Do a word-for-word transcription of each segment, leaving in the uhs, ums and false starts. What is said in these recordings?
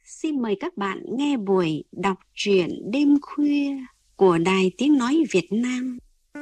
xin mời các bạn nghe buổi đọc truyện đêm khuya của Đài Tiếng Nói Việt Nam.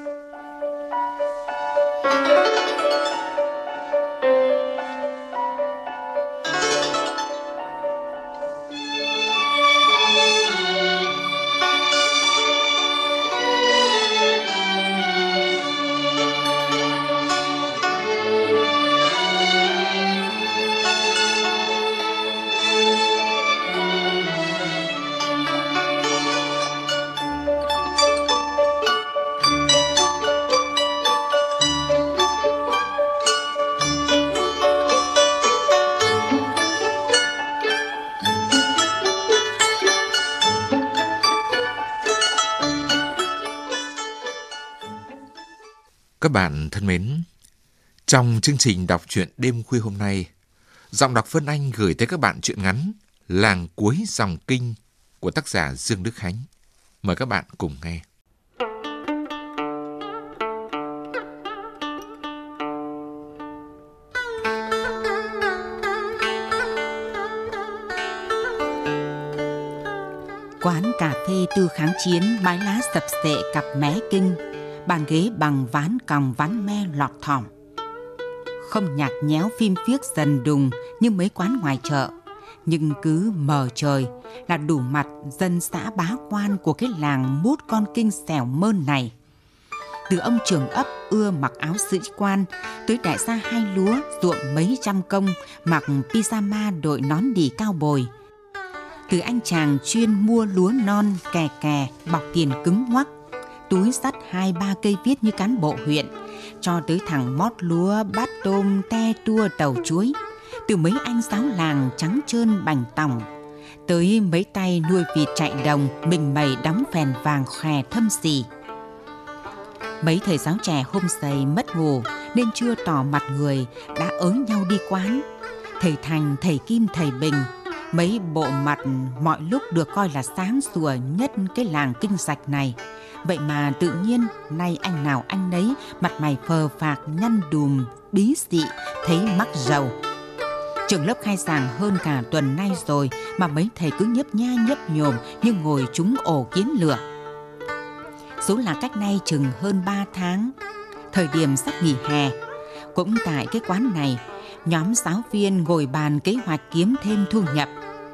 Các bạn thân mến, trong chương trình đọc truyện đêm khuya hôm nay, giọng đọc Vân Anh gửi tới các bạn truyện ngắn Làng Cuối Dòng Kinh của tác giả Dương Đức Khánh. Mời các bạn cùng nghe. Quán cà phê Tư Kháng Chiến, mái lá sập xệ cặp mé kinh, bàn ghế bằng ván còng ván me lọt thỏm. Không nhạc nhẽo phim phiếc dần đùng như mấy quán ngoài chợ, nhưng cứ mờ trời là đủ mặt dân xã bá quan của cái làng mút con kinh xẻo mơn này. Từ ông trưởng ấp ưa mặc áo sĩ quan tới đại gia hai lúa ruộng mấy trăm công mặc pyjama đội nón đỉ cao bồi. Từ anh chàng chuyên mua lúa non kè kè bọc tiền cứng hoắc, túi xách hai ba cây viết như cán bộ huyện, cho tới thằng mót lúa bát tôm te tua tàu chuối, từ mấy anh giáo làng trắng trơn bành tòng, tới mấy tay nuôi vịt chạy đồng mình mày đóng phèn vàng khè thâm xì. Mấy thầy giáo trẻ hôm dày mất ngủ nên chưa tỏ mặt người đã ới nhau đi quán. Thầy Thành, thầy Kim, thầy Bình, mấy bộ mặt mọi lúc được coi là sáng sủa nhất cái làng kinh sạch này. Vậy mà tự nhiên nay anh nào anh nấy mặt mày phờ phạc nhăn đùm bí dị thấy mắc rầu. Trường lớp khai giảng hơn cả tuần nay rồi mà mấy thầy cứ nhấp nha nhấp nhổm như ngồi trúng ổ kiến lửa. Số là cách nay chừng hơn ba tháng, thời điểm sắp nghỉ hè. Cũng tại cái quán này, nhóm giáo viên ngồi bàn kế hoạch kiếm thêm thu nhập.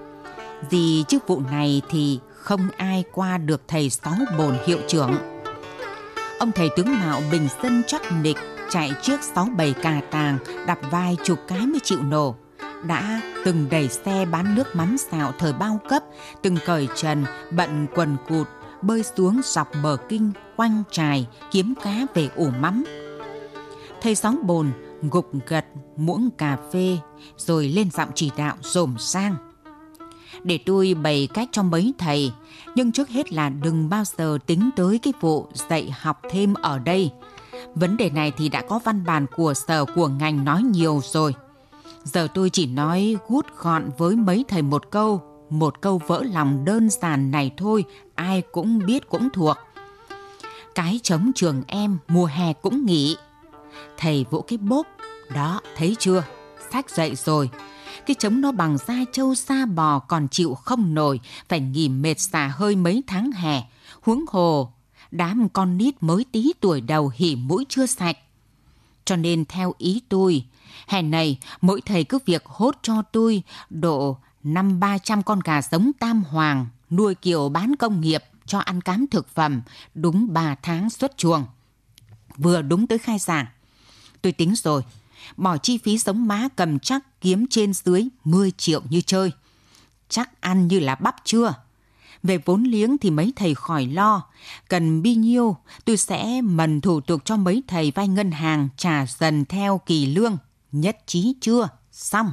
Vì chức vụ này thì không ai qua được thầy Sáu Bồn hiệu trưởng. Ông thầy tướng mạo bình dân chắc nịch, chạy trước sáu bảy cà tàng, đạp vài chục cái mới chịu nổ. Đã từng đẩy xe bán nước mắm xào thời bao cấp, từng cởi trần, bận quần cụt, bơi xuống dọc bờ kinh, quanh trài, kiếm cá về ủ mắm. Thầy Sáu Bồn gục gật muỗng cà phê, rồi lên giọng chỉ đạo rồm sang. Để tôi bày cách cho mấy thầy, nhưng trước hết là đừng bao giờ tính tới cái vụ dạy học thêm ở đây. Vấn đề này thì đã có văn bản của sở của ngành nói nhiều rồi. Giờ tôi chỉ nói gút gọn với mấy thầy một câu, một câu vỡ lòng đơn giản này thôi, ai cũng biết cũng thuộc. Cái trống trường em mùa hè cũng nghỉ. Thầy vỗ cái bốp, đó thấy chưa, sách dậy rồi. Cái trống nó bằng da trâu da bò còn chịu không nổi, phải nghỉ mệt xả hơi mấy tháng hè. Huống hồ, đám con nít mới tí tuổi đầu hỉ mũi chưa sạch. Cho nên theo ý tôi, hè này mỗi thầy cứ việc hốt cho tôi độ năm ba trăm con gà giống tam hoàng, nuôi kiểu bán công nghiệp cho ăn cám thực phẩm, đúng ba tháng xuất chuồng. Vừa đúng tới khai giảng. Tôi tính rồi, bỏ chi phí sống má cầm chắc kiếm trên dưới mười triệu như chơi. Chắc ăn như là bắp chưa? Về vốn liếng thì mấy thầy khỏi lo. Cần bi nhiêu, tôi sẽ mần thủ tục cho mấy thầy vay ngân hàng trả dần theo kỳ lương. Nhất trí chưa? Xong.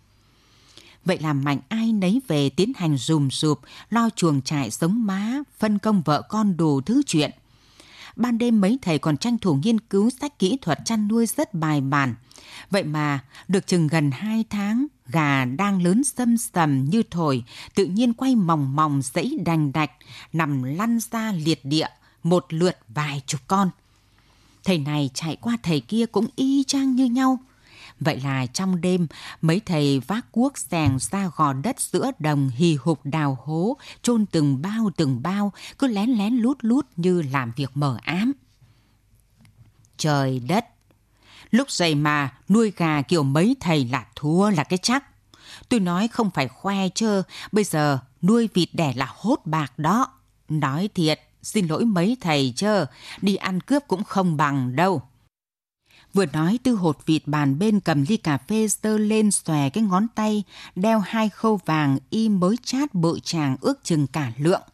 Vậy là mạnh ai nấy về tiến hành rùm rụp, lo chuồng trại sống má, phân công vợ con đủ thứ chuyện. Ban đêm mấy thầy còn tranh thủ nghiên cứu sách kỹ thuật chăn nuôi rất bài bản. Vậy mà được chừng gần hai tháng, gà đang lớn xâm xầm như thổi, tự nhiên quay mòng mòng dãy đành đạch, nằm lăn ra liệt địa, một lượt vài chục con. Thầy này chạy qua thầy kia cũng y chang như nhau. Vậy là trong đêm, mấy thầy vác cuốc xẻng ra gò đất giữa đồng hì hục đào hố, chôn từng bao từng bao, cứ lén lén lút lút như làm việc mờ ám. Trời đất! Lúc dậy mà nuôi gà kiểu mấy thầy là thua là cái chắc. Tôi nói không phải khoe chơ, bây giờ nuôi vịt đẻ là hốt bạc đó. Nói thiệt, xin lỗi mấy thầy chơ, đi ăn cướp cũng không bằng đâu. Vừa nói, Tư hột vịt bàn bên cầm ly cà phê giơ lên xòe cái ngón tay, đeo hai khâu vàng y mới chát bự chàng ước chừng cả lượng.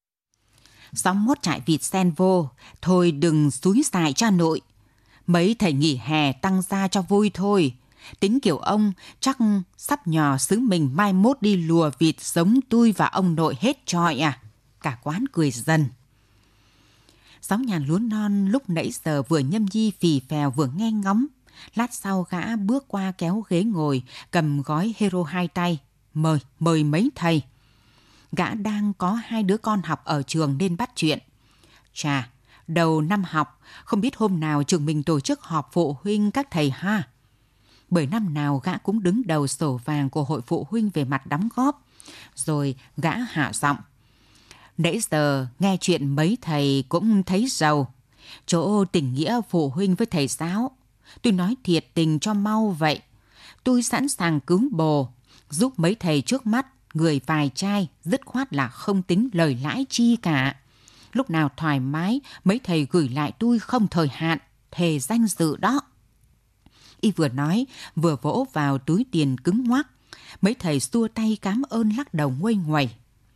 Sáu mốt trại vịt sen vô, thôi đừng xúi xài cha nội. Mấy thầy nghỉ hè tăng ra cho vui thôi. Tính kiểu ông chắc sắp nhò xứ mình mai mốt đi lùa vịt giống tôi và ông nội hết trọi à. Cả quán cười dần. Sáu nhàn lúa non lúc nãy giờ vừa nhâm nhi phì phèo vừa nghe ngóng. Lát sau gã bước qua kéo ghế ngồi, cầm gói hero hai tay. Mời, mời mấy thầy. Gã đang có hai đứa con học ở trường nên bắt chuyện. Chà, đầu năm học, không biết hôm nào trường mình tổ chức họp phụ huynh các thầy ha. Bởi năm nào gã cũng đứng đầu sổ vàng của hội phụ huynh về mặt đóng góp. Rồi gã hạ giọng. Nãy giờ nghe chuyện mấy thầy cũng thấy giàu. Chỗ tình nghĩa phụ huynh với thầy giáo. Tôi nói thiệt tình cho mau vậy. Tôi sẵn sàng cứu bồ, giúp mấy thầy trước mắt, người vài trai, dứt khoát là không tính lời lãi chi cả. Lúc nào thoải mái, mấy thầy gửi lại tôi không thời hạn, thề danh dự đó. Y vừa nói, vừa vỗ vào túi tiền cứng ngoắc. Mấy thầy xua tay cám ơn lắc đầu nguây nguẩy.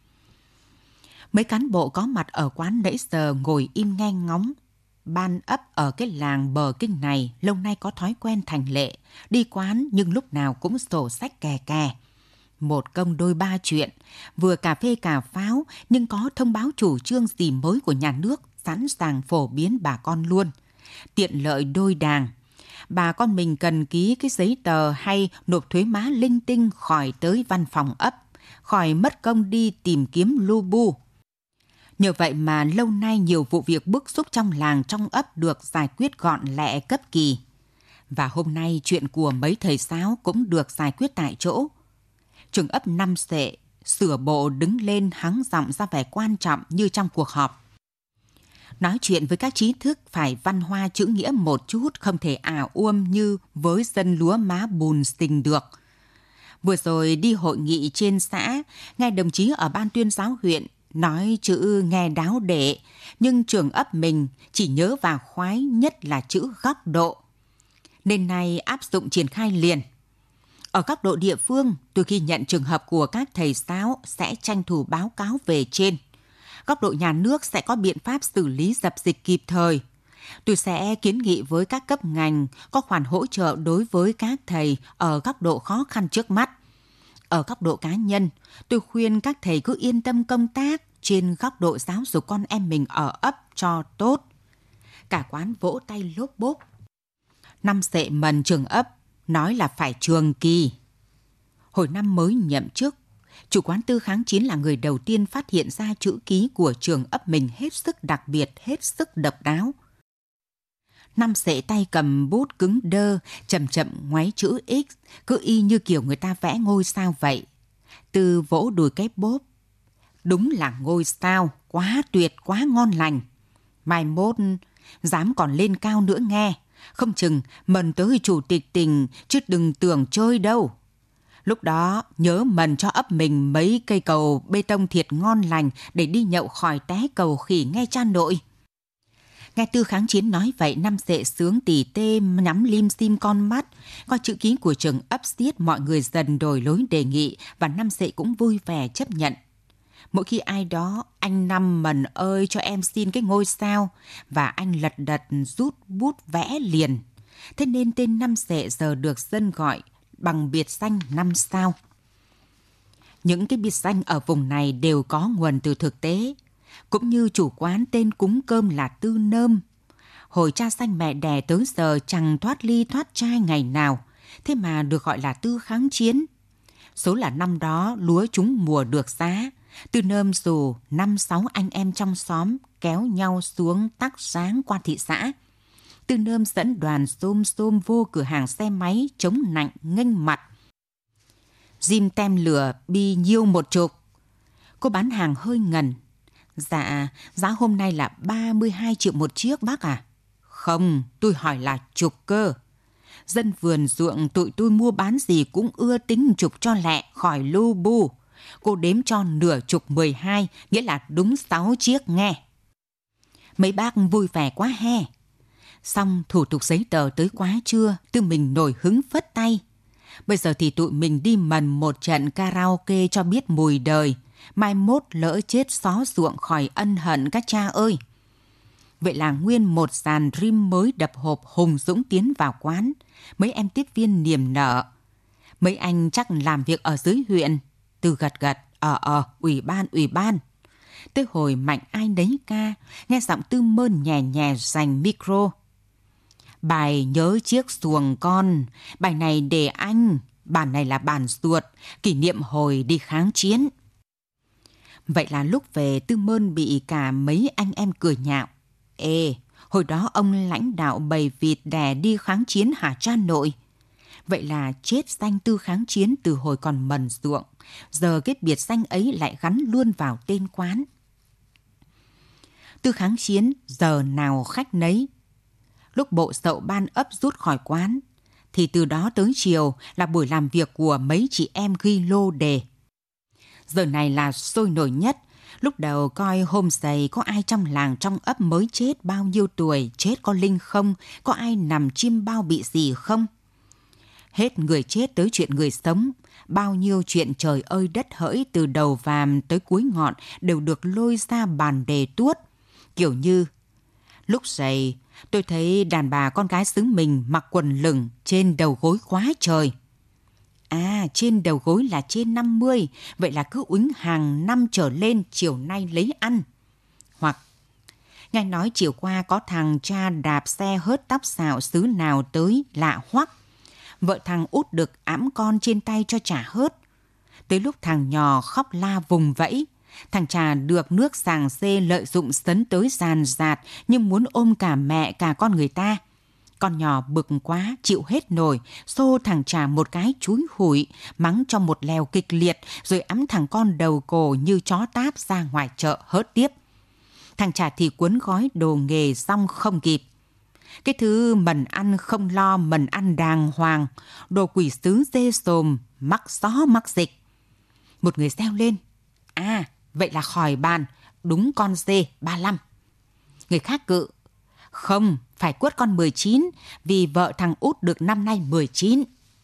Mấy cán bộ có mặt ở quán nãy giờ ngồi im nghe ngóng. Ban ấp ở cái làng bờ kinh này lâu nay có thói quen thành lệ. Đi quán nhưng lúc nào cũng sổ sách kè kè. Một công đôi ba chuyện. Vừa cà phê cà pháo nhưng có thông báo chủ trương gì mới của nhà nước, sẵn sàng phổ biến bà con luôn. Tiện lợi đôi đàng. Bà con mình cần ký cái giấy tờ hay nộp thuế má linh tinh khỏi tới văn phòng ấp, khỏi mất công đi tìm kiếm lu bu. Nhờ vậy mà lâu nay nhiều vụ việc bức xúc trong làng trong ấp được giải quyết gọn lẹ cấp kỳ. Và hôm nay chuyện của mấy thầy giáo cũng được giải quyết tại chỗ. Trưởng ấp Năm Sệ sửa bộ đứng lên hắng giọng ra vẻ quan trọng như trong cuộc họp. Nói chuyện với các trí thức phải văn hoa chữ nghĩa một chút, không thể ảo uôm như với dân lúa má bùn xình được. Vừa rồi đi hội nghị trên xã, nghe đồng chí ở ban tuyên giáo huyện nói chữ nghe đáo để, nhưng trường ấp mình chỉ nhớ và khoái nhất là chữ góc độ. Nên nay áp dụng triển khai liền. Ở góc độ địa phương, tôi khi nhận trường hợp của các thầy giáo sẽ tranh thủ báo cáo về trên. Góc độ nhà nước sẽ có biện pháp xử lý dập dịch kịp thời. Tôi sẽ kiến nghị với các cấp ngành có khoản hỗ trợ đối với các thầy ở góc độ khó khăn trước mắt. Ở góc độ cá nhân, tôi khuyên các thầy cứ yên tâm công tác trên góc độ giáo dục con em mình ở ấp cho tốt. Cả quán vỗ tay lốp bốp. Năm Sệ mần trường ấp, nói là phải trường kỳ. Hồi năm mới nhậm chức, chủ quán Tư kháng chiến là người đầu tiên phát hiện ra chữ ký của trường ấp mình hết sức đặc biệt, hết sức độc đáo. Năm Sệ tay cầm bút cứng đơ, chậm chậm ngoáy chữ X, cứ y như kiểu người ta vẽ ngôi sao vậy. Tư vỗ đùi cái bốp. Đúng là ngôi sao, quá tuyệt, quá ngon lành. Mai mốt, dám còn lên cao nữa nghe. Không chừng mần tới chủ tịch tỉnh, chứ đừng tưởng chơi đâu. Lúc đó nhớ mần cho ấp mình mấy cây cầu bê tông thiệt ngon lành để đi nhậu khỏi té cầu khỉ nghe cha nội. Nghe Tư kháng chiến nói vậy, Năm Sệ sướng tỉ tê nhắm lim dim con mắt. Coi chữ ký của trường ấp xiết, mọi người dần đổi lối đề nghị và Năm Sệ cũng vui vẻ chấp nhận. Mỗi khi ai đó, anh Năm mần ơi cho em xin cái ngôi sao, và anh lật đật rút bút vẽ liền. Thế nên tên Năm Sệ giờ được dân gọi bằng biệt danh Năm Sao. Những cái biệt danh ở vùng này đều có nguồn từ thực tế. Cũng như chủ quán tên cúng cơm là Tư Nơm. Hồi cha sanh mẹ đẻ tới giờ chẳng thoát ly thoát chai ngày nào, thế mà được gọi là Tư kháng chiến. Số là năm đó lúa trúng mùa được giá, Tư Nơm dù năm sáu anh em trong xóm kéo nhau xuống Tắc Sáng qua thị xã. Tư Nơm dẫn đoàn xôm xôm vô cửa hàng xe máy chống nạnh nghênh mặt. Diêm tem lửa bi nhiêu một chục. Cô bán hàng hơi ngần. Dạ, giá hôm nay là ba mươi hai triệu một chiếc bác à? Không, tôi hỏi là chục cơ. Dân vườn ruộng tụi tôi mua bán gì cũng ưa tính chục cho lẹ, khỏi lu bu. Cô đếm cho nửa chục mười hai, nghĩa là đúng sáu chiếc nghe. Mấy bác vui vẻ quá he. Xong thủ tục giấy tờ tới quá trưa, Tư mình nổi hứng phất tay. Bây giờ thì tụi mình đi mần một trận karaoke cho biết mùi đời. Mai mốt lỡ chết xó ruộng khỏi ân hận các cha ơi. Vậy là nguyên một dàn rim mới đập hộp hùng dũng tiến vào quán. Mấy em tiếp viên niềm nở. Mấy anh chắc làm việc ở dưới huyện. Từ gật gật, ờ ờ, ủy ban, ủy ban. Tới hồi mạnh ai nấy ca, nghe giọng Tư Mơn nhẹ nhẹ giành micro. Bài nhớ chiếc xuồng con, bài này để anh, bản này là bản ruột, kỷ niệm hồi đi kháng chiến. Vậy là lúc về Tư Mơn bị cả mấy anh em cười nhạo. Ê, hồi đó ông lãnh đạo bầy vịt đẻ đi kháng chiến hả cha nội? Vậy là chết danh Tư kháng chiến từ hồi còn mần ruộng, giờ cái biệt danh ấy lại gắn luôn vào tên quán. Tư kháng chiến giờ nào khách nấy. Lúc bộ sậu ban ấp rút khỏi quán, thì từ đó tới chiều là buổi làm việc của mấy chị em ghi lô đề. Giờ này là sôi nổi nhất. Lúc đầu coi hôm giày có ai trong làng trong ấp mới chết bao nhiêu tuổi, chết có linh không, có ai nằm chim bao bị gì không. Hết người chết tới chuyện người sống, bao nhiêu chuyện trời ơi đất hỡi từ đầu vàm tới cuối ngọn đều được lôi ra bàn đề tuốt. Kiểu như, lúc giày tôi thấy đàn bà con gái xứ mình mặc quần lửng trên đầu gối quá trời. À, trên đầu gối là trên năm mươi, vậy là cứ uýnh hàng năm trở lên chiều nay lấy ăn. Hoặc, nghe nói chiều qua có thằng cha đạp xe hớt tóc xạo xứ nào tới lạ hoắc. Vợ thằng út được ẵm con trên tay cho trả hớt. Tới lúc thằng nhỏ khóc la vùng vẫy, thằng cha được nước sàng xê lợi dụng sấn tới dàn dạt nhưng muốn ôm cả mẹ cả con người ta. Con nhỏ bực quá, chịu hết nổi, xô thằng cha một cái chúi hủi, mắng cho một lèo kịch liệt, rồi ẵm thằng con đầu cổ như chó táp ra ngoài chợ hớt tiếp. Thằng cha thì cuốn gói đồ nghề xong không kịp. Cái thứ mần ăn không lo, mần ăn đàng hoàng, đồ quỷ sứ dê sồm, mắc gió mắc dịch. Một người reo lên, à, vậy là khỏi bàn, đúng con dê ba mươi lăm. Người khác cự, không, phải quất con mười chín, vì vợ thằng út được năm nay mười chín.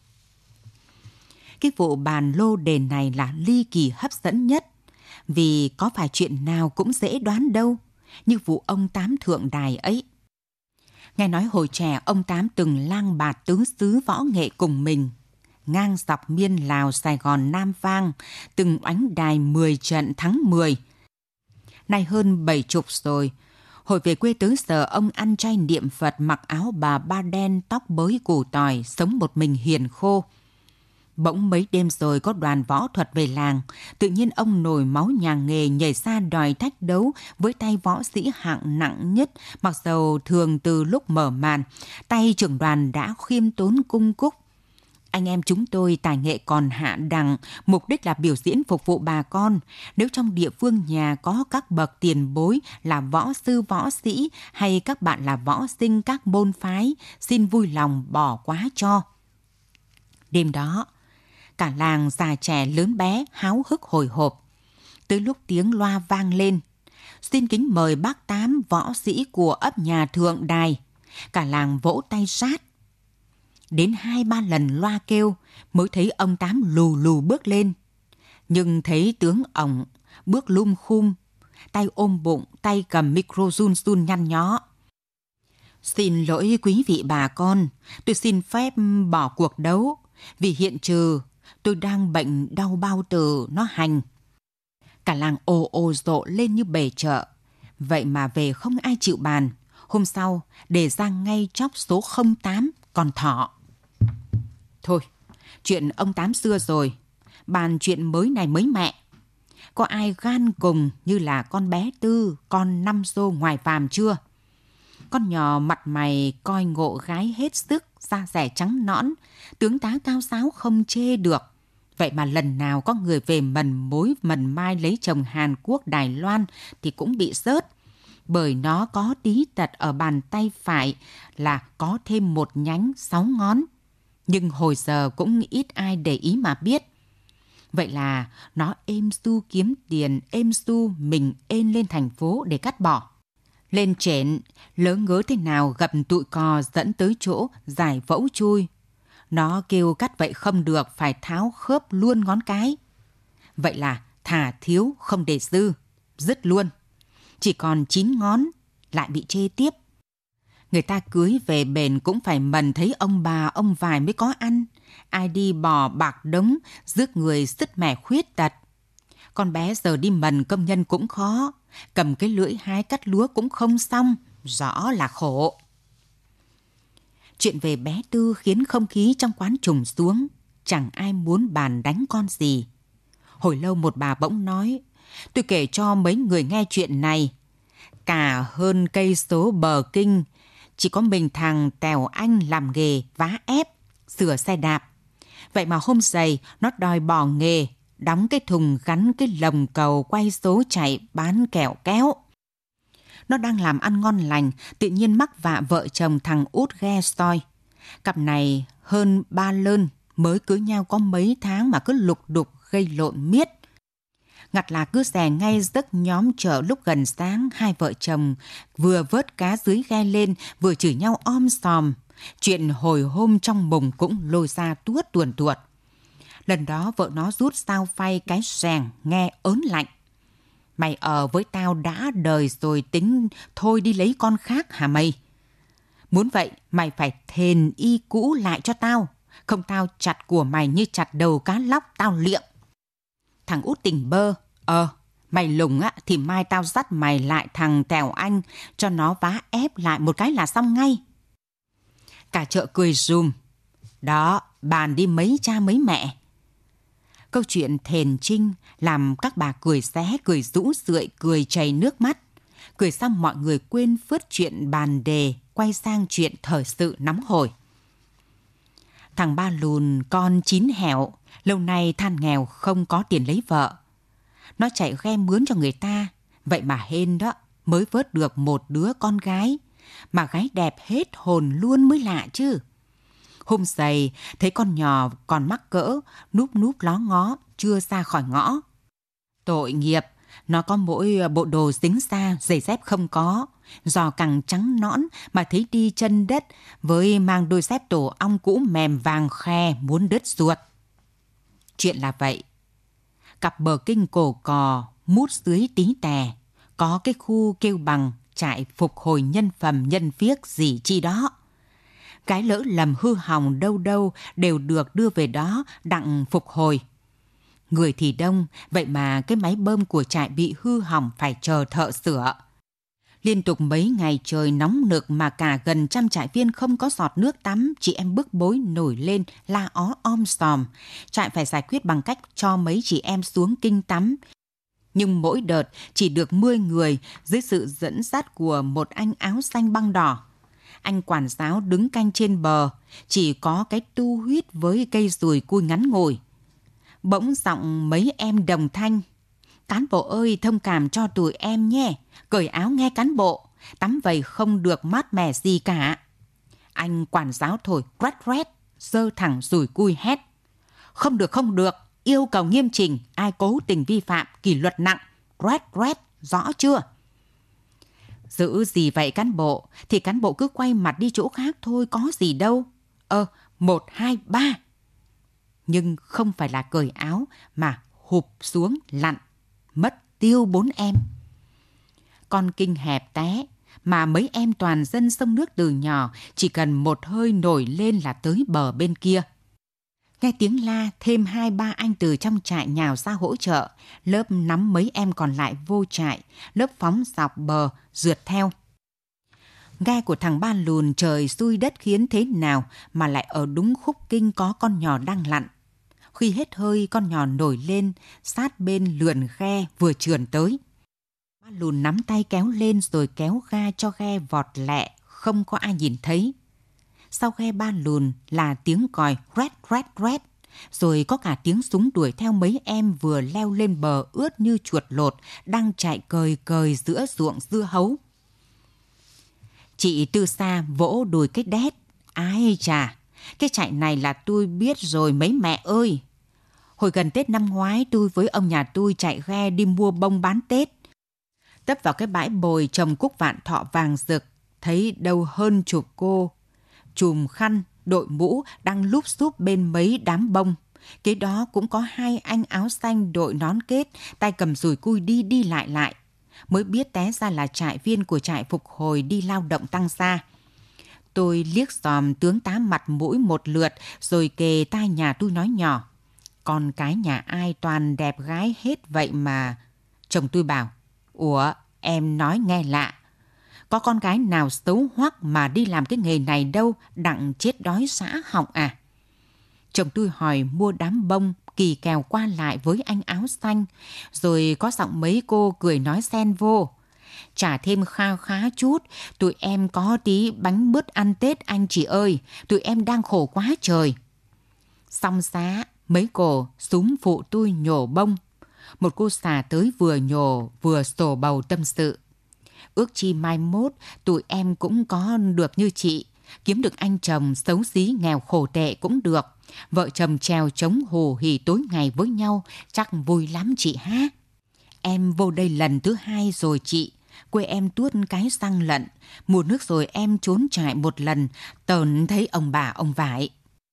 Cái vụ bàn lô đề này là ly kỳ hấp dẫn nhất, vì có phải chuyện nào cũng dễ đoán đâu, như vụ ông Tám thượng đài ấy. Nghe nói hồi trẻ ông Tám từng lang bạt tứ xứ võ nghệ cùng mình, ngang dọc miên Lào, Sài Gòn, Nam Vang, từng oánh đài mười trận thắng mười. Nay hơn bảy chục rồi, hồi về quê tới giờ ông ăn chay niệm Phật, mặc áo bà ba đen, tóc bới củ tỏi, sống một mình hiền khô. Bỗng mấy đêm rồi có đoàn võ thuật về làng, tự nhiên ông nổi máu nhà nghề nhảy ra đòi thách đấu với tay võ sĩ hạng nặng nhất, mặc dầu thường từ lúc mở màn, tay trưởng đoàn đã khiêm tốn cung cúc. Anh em chúng tôi tài nghệ còn hạ đẳng, mục đích là biểu diễn phục vụ bà con. Nếu trong địa phương nhà có các bậc tiền bối là võ sư võ sĩ hay các bạn là võ sinh các môn phái, xin vui lòng bỏ quá cho. Đêm đó, cả làng già trẻ lớn bé háo hức hồi hộp. Tới lúc tiếng loa vang lên, xin kính mời bác Tám võ sĩ của ấp nhà thượng đài. Cả làng vỗ tay sát. Đến hai ba lần loa kêu mới thấy ông Tám lù lù bước lên. Nhưng thấy tướng ổng bước lum khum, tay ôm bụng, tay cầm micro run run nhăn nhó. Xin lỗi quý vị bà con, tôi xin phép bỏ cuộc đấu, vì hiện trừ tôi đang bệnh đau bao tử nó hành. Cả làng ồ ồ rộ lên như bể chợ. Vậy mà về không ai chịu bàn. Hôm sau để ra ngay chóc số không tám còn thọ. Thôi, chuyện ông Tám xưa rồi, bàn chuyện mới này mới mẹ. Có ai gan cùng như là con bé Tư, con năm xô ngoài phàm chưa? Con nhỏ mặt mày coi ngộ gái hết sức, da dẻ trắng nõn, tướng tá cao sáo không chê được. Vậy mà lần nào có người về mần mối mần mai lấy chồng Hàn Quốc, Đài Loan thì cũng bị rớt. Bởi nó có tí tật ở bàn tay phải là có thêm một nhánh sáu ngón. Nhưng hồi giờ cũng ít ai để ý mà biết. Vậy là nó êm su kiếm tiền, êm su mình ên lên thành phố để cắt bỏ. Lên trển, lỡ ngớ thế nào gặp tụi cò dẫn tới chỗ giải phẫu chui. Nó kêu cắt vậy không được, phải tháo khớp luôn ngón cái. Vậy là thả thiếu không để dư, dứt luôn. Chỉ còn chín ngón, lại bị chê tiếp. Người ta cưới về bền cũng phải mần thấy ông bà, ông vài mới có ăn. Ai đi bò bạc đống, rước người sứt mẻ khuyết tật. Con bé giờ đi mần công nhân cũng khó. Cầm cái lưỡi hái cắt lúa cũng không xong, rõ là khổ. Chuyện về bé Tư khiến không khí trong quán trùng xuống. Chẳng ai muốn bàn đánh con gì. Hồi lâu một bà bỗng nói, tôi kể cho mấy người nghe chuyện này. Cả hơn cây số bờ kinh, chỉ có mình thằng Tèo Anh làm nghề vá ép, sửa xe đạp. Vậy mà hôm giày nó đòi bỏ nghề, đóng cái thùng gắn cái lồng cầu quay số chạy bán kẹo kéo. Nó đang làm ăn ngon lành, tự nhiên mắc vạ vợ chồng thằng Út ghe soi. Cặp này hơn ba lơn, mới cưới nhau có mấy tháng mà cứ lục đục gây lộn miết. Ngặt là cứ xè ngay giấc nhóm chợ lúc gần sáng, hai vợ chồng vừa vớt cá dưới ghe lên, vừa chửi nhau om sòm. Chuyện hồi hôm trong mùng cũng lôi ra tuốt tuồn tuột. Lần đó vợ nó rút sao phay cái xoèng, nghe ớn lạnh. Mày ở với tao đã đời rồi tính thôi đi lấy con khác hả mày? Muốn vậy mày phải thền y cũ lại cho tao. Không tao chặt của mày như chặt đầu cá lóc tao liệng. Thằng Út tỉnh bơ. Ờ, mày lùng á thì mai tao dắt mày lại thằng Tèo Anh cho nó vá ép lại một cái là xong ngay. Cả chợ cười rùm. Đó, bàn đi mấy cha mấy mẹ. Câu chuyện thền trinh làm các bà cười xé, cười rũ rượi, cười chảy nước mắt. Cười xong mọi người quên phớt chuyện bàn đề, quay sang chuyện thời sự nóng hổi. Thằng Ba Lùn con chín hẻo, lâu nay than nghèo không có tiền lấy vợ. Nó chạy ghe mướn cho người ta, vậy mà hên đó, mới vớt được một đứa con gái. Mà gái đẹp hết hồn luôn mới lạ chứ. Hôm giày, thấy con nhỏ còn mắc cỡ, núp núp ló ngó, chưa ra khỏi ngõ. Tội nghiệp, nó có mỗi bộ đồ dính xa, giày dép không có. Giò cẳng trắng nõn mà thấy đi chân đất với mang đôi dép tổ ong cũ mềm vàng khe muốn đứt ruột. Chuyện là vậy. Cặp bờ kinh cổ cò, mút dưới tí tè, có cái khu kêu bằng trại phục hồi nhân phẩm nhân phiếc gì chi đó. Cái lỡ lầm hư hỏng đâu đâu đều được đưa về đó đặng phục hồi. Người thì đông, vậy mà cái máy bơm của trại bị hư hỏng phải chờ thợ sửa. Liên tục mấy ngày trời nóng nực mà cả gần trăm trại viên không có giọt nước tắm, chị em bức bối nổi lên la ó om sòm. Trại phải giải quyết bằng cách cho mấy chị em xuống kinh tắm. Nhưng mỗi đợt chỉ được mười người dưới sự dẫn dắt của một anh áo xanh băng đỏ. Anh quản giáo đứng canh trên bờ, chỉ có cái tu huyết với cây dùi cui ngắn ngồi. Bỗng giọng mấy em đồng thanh. Cán bộ ơi, thông cảm cho tụi em nhé. Cởi áo nghe cán bộ. Tắm vầy không được mát mẻ gì cả. Anh quản giáo thổi quét quét, giơ thẳng dùi cui hét. Không được, không được. Yêu cầu nghiêm chỉnh. Ai cố tình vi phạm, kỷ luật nặng. Quét quét, rõ chưa? Giữ gì vậy cán bộ? Thì cán bộ cứ quay mặt đi chỗ khác thôi, có gì đâu. Ờ, một, hai, ba. Nhưng không phải là cởi áo mà hụp xuống lặn. Mất tiêu bốn em. Con kinh hẹp té, mà mấy em toàn dân sông nước từ nhỏ, chỉ cần một hơi nổi lên là tới bờ bên kia. Nghe tiếng la, thêm hai ba anh từ trong trại nhào ra hỗ trợ. Lớp nắm mấy em còn lại vô trại, lớp phóng dọc bờ, rượt theo. Ghe của thằng Ba Lùn trời xui đất khiến thế nào mà lại ở đúng khúc kinh có con nhỏ đang lặn. Khi hết hơi, con nhỏ nổi lên, sát bên lườn ghe vừa trườn tới. Ba Lùn nắm tay kéo lên rồi kéo ga cho ghe vọt lẹ, không có ai nhìn thấy. Sau ghe Ba Lùn là tiếng còi rét rét rét, rồi có cả tiếng súng đuổi theo mấy em vừa leo lên bờ ướt như chuột lột đang chạy cời cời giữa ruộng dưa hấu. Chị từ xa vỗ đùi cái đét. Ai chà, cái chạy này là tôi biết rồi mấy mẹ ơi. Hồi gần Tết năm ngoái, tôi với ông nhà tôi chạy ghe đi mua bông bán Tết. Tấp vào cái bãi bồi trồng cúc vạn thọ vàng rực, thấy đâu hơn chục cô chùm khăn, đội mũ đang lúp xúp bên mấy đám bông. Kế đó cũng có hai anh áo xanh đội nón kết, tay cầm dùi cui đi đi lại lại. Mới biết té ra là trại viên của trại phục hồi đi lao động tăng xa. Tôi liếc xòm tướng tá mặt mũi một lượt rồi kề tai nhà tôi nói nhỏ. Con cái nhà ai toàn đẹp gái hết vậy mà. Chồng tôi bảo, ủa em nói nghe lạ. Có con gái nào xấu hoắc mà đi làm cái nghề này đâu, đặng chết đói xã họng à. Chồng tôi hỏi mua đám bông, kỳ kèo qua lại với anh áo xanh, rồi có giọng mấy cô cười nói xen vô. Trả thêm kha khá chút, tụi em có tí bánh mứt ăn Tết anh chị ơi, tụi em đang khổ quá trời. Xong giá, mấy cô súm phụ tôi nhổ bông. Một cô xà tới vừa nhổ vừa sổ bầu tâm sự. Ước chi mai mốt tụi em cũng có được như chị, kiếm được anh chồng xấu xí nghèo khổ tệ cũng được. Vợ chồng trèo trống hồ hỉ tối ngày với nhau, chắc vui lắm chị ha. Em vô đây lần thứ hai rồi chị, quê em tuốt cái xăng lận, mùa nước rồi em trốn trại một lần, tờn thấy ông bà ông vải.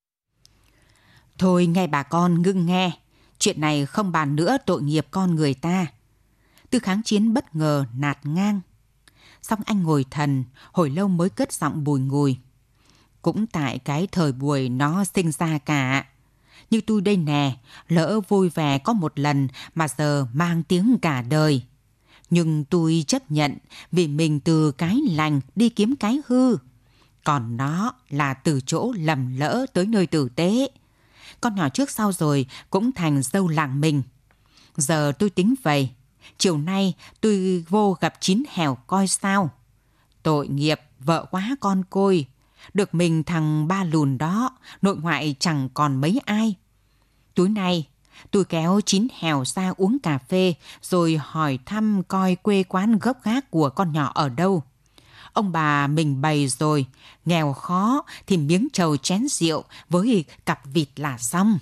Thôi nghe bà con ngưng nghe, chuyện này không bàn nữa tội nghiệp con người ta. Tư kháng chiến bất ngờ nạt ngang. Xong anh ngồi thần, hồi lâu mới cất giọng bùi ngùi. Cũng tại cái thời buổi nó sinh ra cả. Như tôi đây nè, lỡ vui vẻ có một lần mà giờ mang tiếng cả đời. Nhưng tôi chấp nhận vì mình từ cái lành đi kiếm cái hư. Còn nó là từ chỗ lầm lỡ tới nơi tử tế. Con nhỏ trước sau rồi cũng thành dâu làng mình. Giờ tôi tính vậy. Chiều nay tôi vô gặp Chín Hẻo coi sao. Tội nghiệp, vợ quá con côi. Được mình thằng Ba Lùn đó, nội ngoại chẳng còn mấy ai. Tối nay, tôi kéo Chín Hẻo ra uống cà phê rồi hỏi thăm coi quê quán gốc gác của con nhỏ ở đâu. Ông bà mình bày rồi, nghèo khó thì miếng trầu chén rượu với cặp vịt là xong.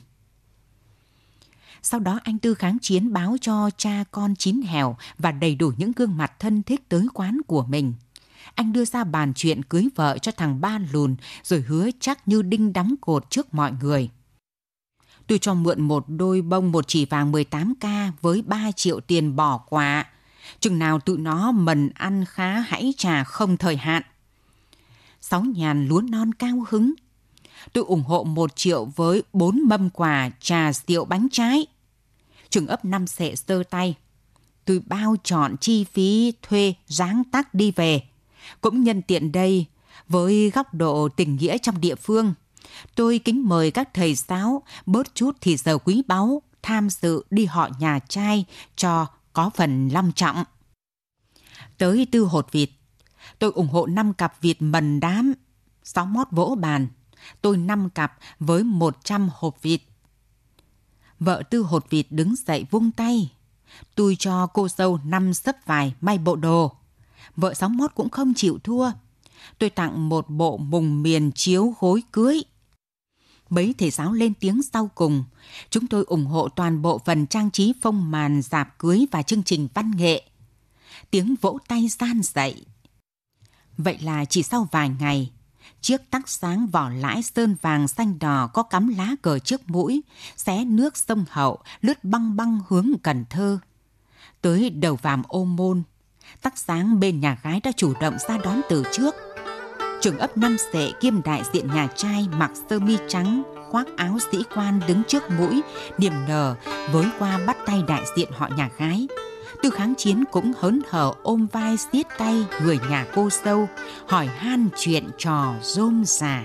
Sau đó anh Tư kháng chiến báo cho cha con Chín Hẻo và đầy đủ những gương mặt thân thích tới quán của mình. Anh đưa ra bàn chuyện cưới vợ cho thằng Ba Lùn rồi hứa chắc như đinh đóng cột trước mọi người. Tôi cho mượn một đôi bông một chỉ vàng mười tám ca với ba triệu tiền bỏ quà. Chừng nào tụi nó mần ăn khá hãy trả không thời hạn. Sáu nhàn lúa non cao hứng. Tôi ủng hộ một triệu với bốn mâm quà trà rượu bánh trái. Chừng ấp năm xệ sơ tay. Tôi bao trọn chi phí thuê giáng tắc đi về. Cũng nhân tiện đây, với góc độ tình nghĩa trong địa phương, tôi kính mời các thầy giáo bớt chút thì giờ quý báu tham dự đi họ nhà trai cho có phần long trọng. Tới tư hột vịt, tôi ủng hộ năm cặp vịt mần đám. Sáu mót vỗ bàn, tôi năm cặp với một trăm hộp vịt. Vợ tư hột vịt đứng dậy vung tay. Tôi cho cô dâu năm xấp vải may bộ đồ. Vợ sáu mót cũng không chịu thua. Tôi tặng một bộ mùng miền chiếu gối cưới. Mấy thầy giáo lên tiếng sau cùng. Chúng tôi ủng hộ toàn bộ phần trang trí phông màn dạp cưới và chương trình văn nghệ. Tiếng vỗ tay gian dậy. Vậy là chỉ sau vài ngày, chiếc tắc sáng vỏ lãi sơn vàng xanh đỏ có cắm lá cờ trước mũi, xé nước sông Hậu, lướt băng băng hướng Cần Thơ. Tới đầu Vàm Ô Môn, tắc sáng bên nhà gái đã chủ động ra đón từ trước. Trưởng ấp năm xệ kiêm đại diện nhà trai mặc sơ mi trắng, khoác áo sĩ quan đứng trước mũi, niềm nở với qua bắt tay đại diện họ nhà gái. Tư kháng chiến cũng hớn hở ôm vai siết tay người nhà cô dâu, hỏi han chuyện trò rôm rả.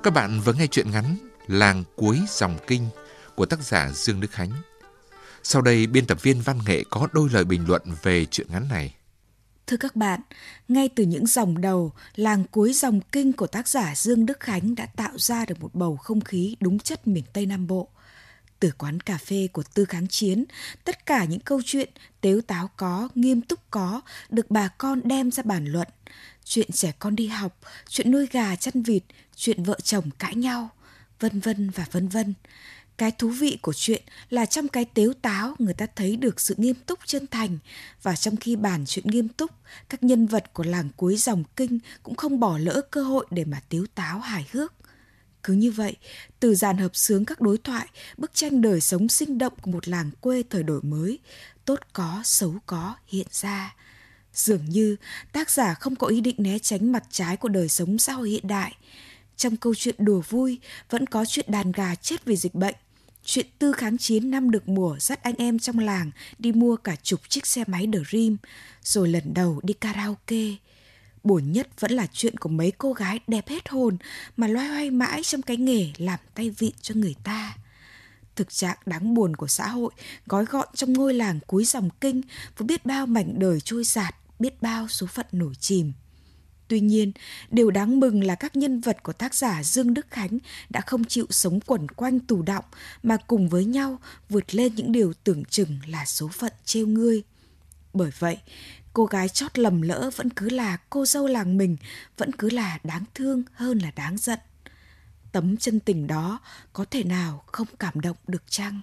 Các bạn vừa nghe truyện ngắn Làng Cuối Dòng Kinh của tác giả Dương Đức Khánh. Sau đây, biên tập viên văn nghệ có đôi lời bình luận về truyện ngắn này. Thưa các bạn, ngay từ những dòng đầu, Làng Cuối Dòng Kinh của tác giả Dương Đức Khánh đã tạo ra được một bầu không khí đúng chất miền Tây Nam Bộ. Từ quán cà phê của Tư Kháng Chiến, tất cả những câu chuyện tếu táo có, nghiêm túc có, được bà con đem ra bàn luận. Chuyện trẻ con đi học, chuyện nuôi gà chăn vịt, chuyện vợ chồng cãi nhau, vân vân và vân vân. Cái thú vị của chuyện là trong cái tếu táo người ta thấy được sự nghiêm túc chân thành, và trong khi bàn chuyện nghiêm túc, các nhân vật của Làng Cuối Dòng Kinh cũng không bỏ lỡ cơ hội để mà tếu táo hài hước. Cứ như vậy, từ dàn hợp xướng các đối thoại, bức tranh đời sống sinh động của một làng quê thời đổi mới, tốt có, xấu có hiện ra. Dường như tác giả không có ý định né tránh mặt trái của đời sống xã hội hiện đại. Trong câu chuyện đùa vui vẫn có chuyện đàn gà chết vì dịch bệnh, chuyện Tư Kháng Chiến năm được mùa dắt anh em trong làng đi mua cả chục chiếc xe máy Dream, rồi lần đầu đi karaoke. Buồn nhất vẫn là chuyện của mấy cô gái đẹp hết hồn mà loay hoay mãi trong cái nghề làm tay vịn cho người ta. Thực trạng đáng buồn của xã hội gói gọn trong ngôi làng Cuối Dòng Kinh với biết bao mảnh đời trôi dạt, biết bao số phận nổi chìm. Tuy nhiên, điều đáng mừng là các nhân vật của tác giả Dương Đức Khánh đã không chịu sống quẩn quanh tù đọng mà cùng với nhau vượt lên những điều tưởng chừng là số phận trêu ngươi. Bởi vậy, cô gái chót lầm lỡ vẫn cứ là cô dâu làng mình, vẫn cứ là đáng thương hơn là đáng giận. Tấm chân tình đó có thể nào không cảm động được chăng?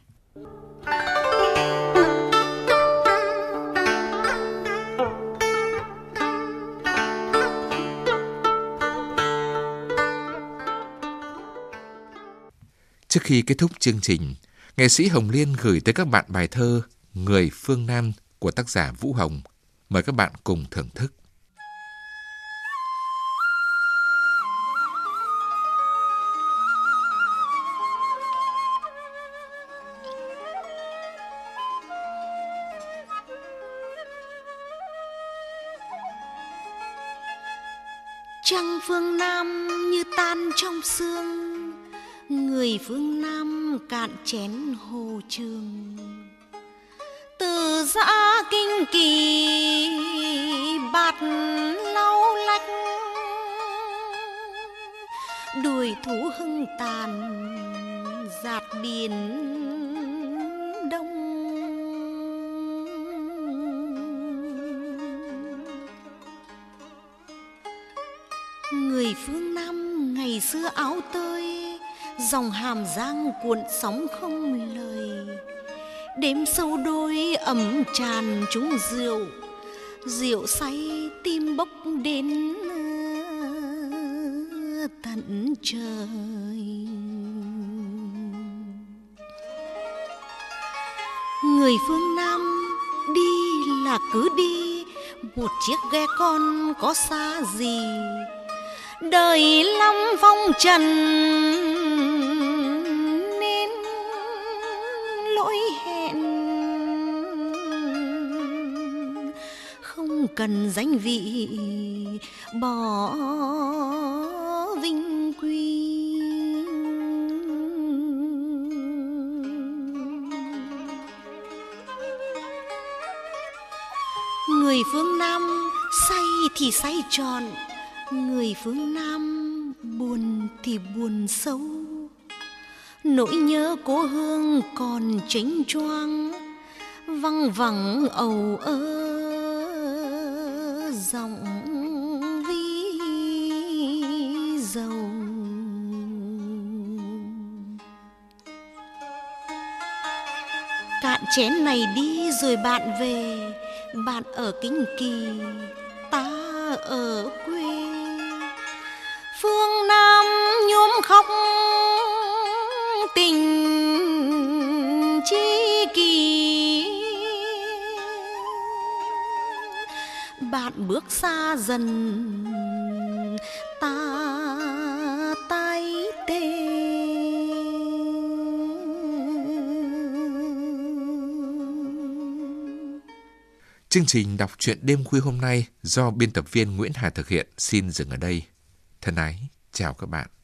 Trước khi kết thúc chương trình, nghệ sĩ Hồng Liên gửi tới các bạn bài thơ Người Phương Nam của tác giả Vũ Hồng. Mời các bạn cùng thưởng thức. Trăng phương Nam như tan trong sương, người phương Nam cạn chén hồ Trường. Từ giã Kinh Kỳ bạt lau lách, đuổi thú hưng tàn dạt biển Đông. Người phương Nam ngày xưa áo tơi, dòng Hàm Giang cuộn sóng không lời. Đêm sâu đôi ấm tràn trúng rượu, rượu say tim bốc đến tận trời. Người phương Nam đi là cứ đi, một chiếc ghe con có xa gì. Đời lắm phong trần nên lỗi hẹn, không cần danh vị bỏ vinh quy. Người phương Nam say thì say trọn, người phương Nam buồn thì buồn sâu. Nỗi nhớ cố hương còn chênh choang, văng vẳng ầu ơ giọng ví dầu. Cạn chén này đi rồi bạn về, bạn ở Kinh Kỳ, ta ở quê. Phương Nam nhuốm khóc tình chi kỳ, bạn bước xa dần ta tái tê. Chương trình đọc truyện đêm khuya hôm nay do biên tập viên Nguyễn Hà thực hiện xin dừng ở đây. Thân ái, chào các bạn.